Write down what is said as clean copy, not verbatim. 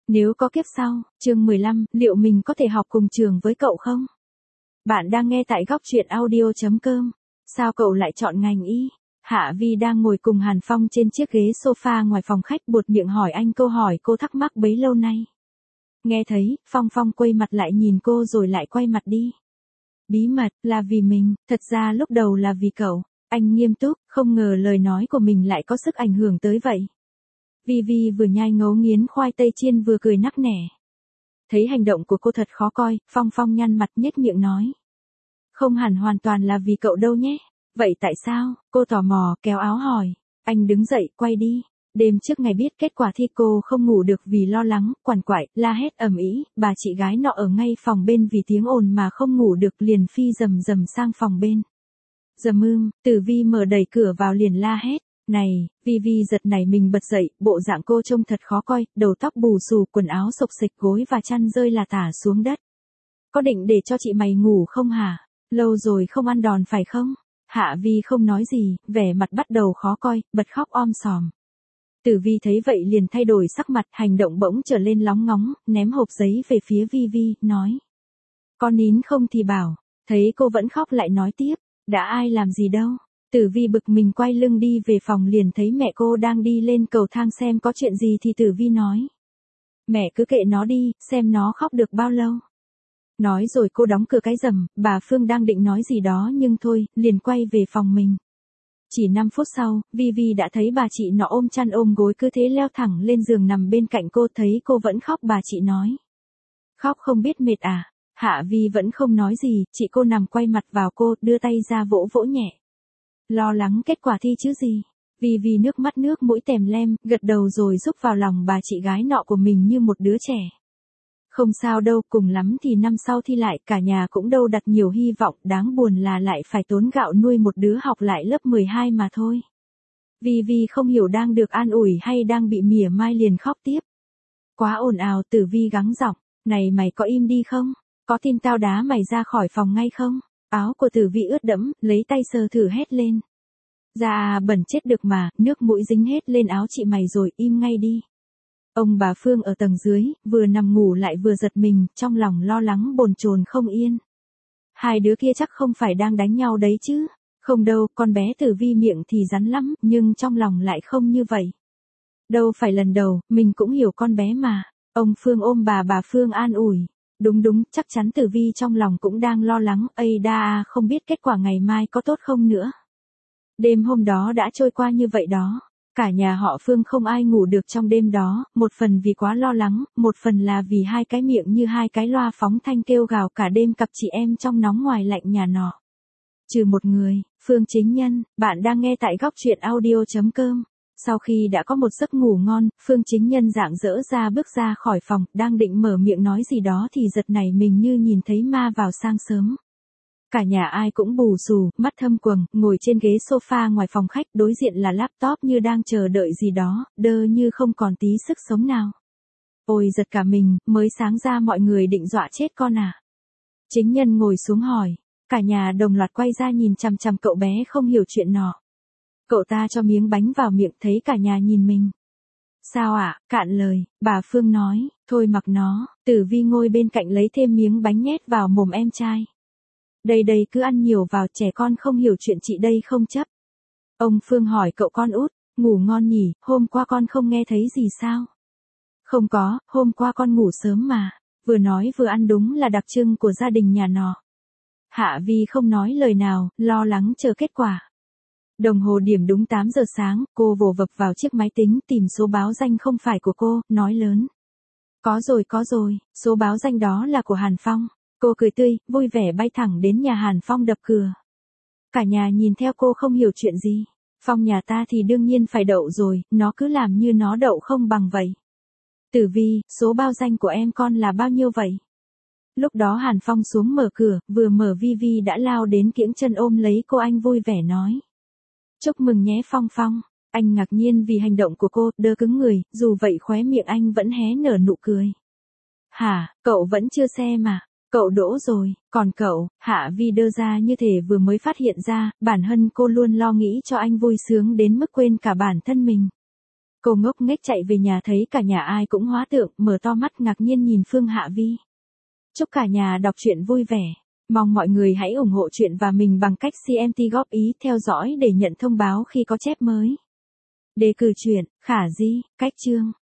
Nếu có kiếp sau, chương 15, liệu mình có thể học cùng trường với cậu không? Bạn đang nghe tại góc truyện audio.com. Sao cậu lại chọn ngành y? Hạ Vi đang ngồi cùng Hàn Phong trên chiếc ghế sofa ngoài phòng khách buột miệng hỏi anh câu hỏi cô thắc mắc bấy lâu nay. Nghe thấy, Phong quay mặt lại nhìn cô rồi lại quay mặt đi. Bí mật, là vì mình, thật ra lúc đầu là vì cậu. Anh nghiêm túc, không ngờ lời nói của mình lại có sức ảnh hưởng tới vậy. Vi vừa nhai ngấu nghiến khoai tây chiên vừa cười nắc nẻ. Thấy hành động của cô thật khó coi, Phong nhăn mặt nhếch miệng nói. Không hẳn hoàn toàn là vì cậu đâu nhé. Vậy tại sao? Cô tò mò, kéo áo hỏi. Anh đứng dậy, quay đi. Đêm trước ngày biết kết quả thi cô không ngủ được vì lo lắng, quằn quại, la hét ầm ĩ. Bà chị gái nọ ở ngay phòng bên vì tiếng ồn mà không ngủ được liền phi rầm sang phòng bên. Tử Vi mở đẩy cửa vào liền la hét. Này, Vi giật nảy mình bật dậy, bộ dạng cô trông thật khó coi, đầu tóc bù xù, quần áo xộc xịch, gối và chăn rơi là tả xuống đất. Có định để cho chị mày ngủ không hả? Lâu rồi không ăn đòn phải không? Hạ Vi không nói gì, vẻ mặt bắt đầu khó coi, bật khóc om sòm. Tử Vi thấy vậy liền thay đổi sắc mặt, hành động bỗng trở lên lóng ngóng, ném hộp giấy về phía Vi, nói. Con nín không thì bảo, thấy cô vẫn khóc lại nói tiếp, đã ai làm gì đâu. Tử Vi bực mình quay lưng đi về phòng liền thấy mẹ cô đang đi lên cầu thang xem có chuyện gì thì Tử Vi nói. Mẹ cứ kệ nó đi, xem nó khóc được bao lâu. Nói rồi cô đóng cửa cái rầm, bà Phương đang định nói gì đó nhưng thôi, liền quay về phòng mình. Chỉ 5 phút sau, Vi đã thấy bà chị nọ ôm chăn ôm gối cứ thế leo thẳng lên giường nằm bên cạnh cô, thấy cô vẫn khóc bà chị nói. Khóc không biết mệt à? Hạ Vi vẫn không nói gì, chị cô nằm quay mặt vào cô, đưa tay ra vỗ nhẹ. Lo lắng kết quả thi chứ gì. Vi nước mắt nước mũi tèm lem, gật đầu rồi rúc vào lòng bà chị gái nọ của mình như một đứa trẻ. Không sao đâu, cùng lắm thì năm sau thi lại, cả nhà cũng đâu đặt nhiều hy vọng, đáng buồn là lại phải tốn gạo nuôi một đứa học lại lớp 12 mà thôi. Vi không hiểu đang được an ủi hay đang bị mỉa mai liền khóc tiếp. Quá ồn ào, Tử Vi gắng giọng, này mày có im đi không? Có tin tao đá mày ra khỏi phòng ngay không? Áo của Tử Vi ướt đẫm, lấy tay sờ thử hét lên. Da bẩn chết được mà, nước mũi dính hết lên áo chị mày rồi, im ngay đi. Ông bà Phương ở tầng dưới, vừa nằm ngủ lại vừa giật mình, trong lòng lo lắng bồn chồn không yên. Hai đứa kia chắc không phải đang đánh nhau đấy chứ? Không đâu, con bé Tử Vi miệng thì rắn lắm, nhưng trong lòng lại không như vậy. Đâu phải lần đầu, mình cũng hiểu con bé mà. Ông Phương ôm bà Phương an ủi. Đúng, chắc chắn Tử Vi trong lòng cũng đang lo lắng, không biết kết quả ngày mai có tốt không nữa. Đêm hôm đó đã trôi qua như vậy đó. Cả nhà họ Phương không ai ngủ được trong đêm đó, một phần vì quá lo lắng, một phần là vì hai cái miệng như hai cái loa phóng thanh kêu gào cả đêm cặp chị em trong nóng ngoài lạnh nhà nọ. Trừ một người, Phương Chính Nhân, bạn đang nghe tại góc truyện audio.com. Sau khi đã có một giấc ngủ ngon, Phương Chính Nhân rạng rỡ ra bước ra khỏi phòng, đang định mở miệng nói gì đó thì giật nảy mình như nhìn thấy ma vào sáng sớm. Cả nhà ai cũng bù xù, mắt thâm quầng, ngồi trên ghế sofa ngoài phòng khách, đối diện là laptop như đang chờ đợi gì đó, đơ như không còn tí sức sống nào. Ôi giật cả mình, mới sáng ra mọi người định dọa chết con à. Chính Nhân ngồi xuống hỏi, cả nhà đồng loạt quay ra nhìn chằm chằm cậu bé không hiểu chuyện nọ. Cậu ta cho miếng bánh vào miệng thấy cả nhà nhìn mình. Sao ạ, cạn lời, bà Phương nói, thôi mặc nó, Tử Vi ngồi bên cạnh lấy thêm miếng bánh nhét vào mồm em trai. Đây cứ ăn nhiều vào, trẻ con không hiểu chuyện chị đây không chấp. Ông Phương hỏi cậu con út, ngủ ngon nhỉ, hôm qua con không nghe thấy gì sao? Không có, hôm qua con ngủ sớm mà, vừa nói vừa ăn đúng là đặc trưng của gia đình nhà nọ. Hạ Vi không nói lời nào, lo lắng chờ kết quả. Đồng hồ điểm đúng 8 giờ sáng, cô vồ vập vào chiếc máy tính tìm số báo danh không phải của cô, nói lớn. Có rồi, số báo danh đó là của Hàn Phong. Cô cười tươi, vui vẻ bay thẳng đến nhà Hàn Phong đập cửa. Cả nhà nhìn theo cô không hiểu chuyện gì. Phong nhà ta thì đương nhiên phải đậu rồi, nó cứ làm như nó đậu không bằng vậy. Tử Vi, số báo danh của em con là bao nhiêu vậy? Lúc đó Hàn Phong xuống mở cửa, vừa mở Vi đã lao đến kiễng chân ôm lấy cô, anh vui vẻ nói. Chúc mừng nhé Phong. Anh ngạc nhiên vì hành động của cô, đơ cứng người, dù vậy khóe miệng anh vẫn hé nở nụ cười. Hả, cậu vẫn chưa xem mà. Cậu đỗ rồi, còn cậu? Hạ Vi đơ ra như thể vừa mới phát hiện ra, bản thân cô luôn lo nghĩ cho anh vui sướng đến mức quên cả bản thân mình. Cô ngốc nghếch chạy về nhà thấy cả nhà ai cũng hóa tượng, mở to mắt ngạc nhiên nhìn Phương Hạ Vi. Chúc cả nhà đọc truyện vui vẻ. Mong mọi người hãy ủng hộ truyện và mình bằng cách CMT góp ý theo dõi để nhận thông báo khi có chép mới. Đề cử truyện, Khả Di, Cách Chương.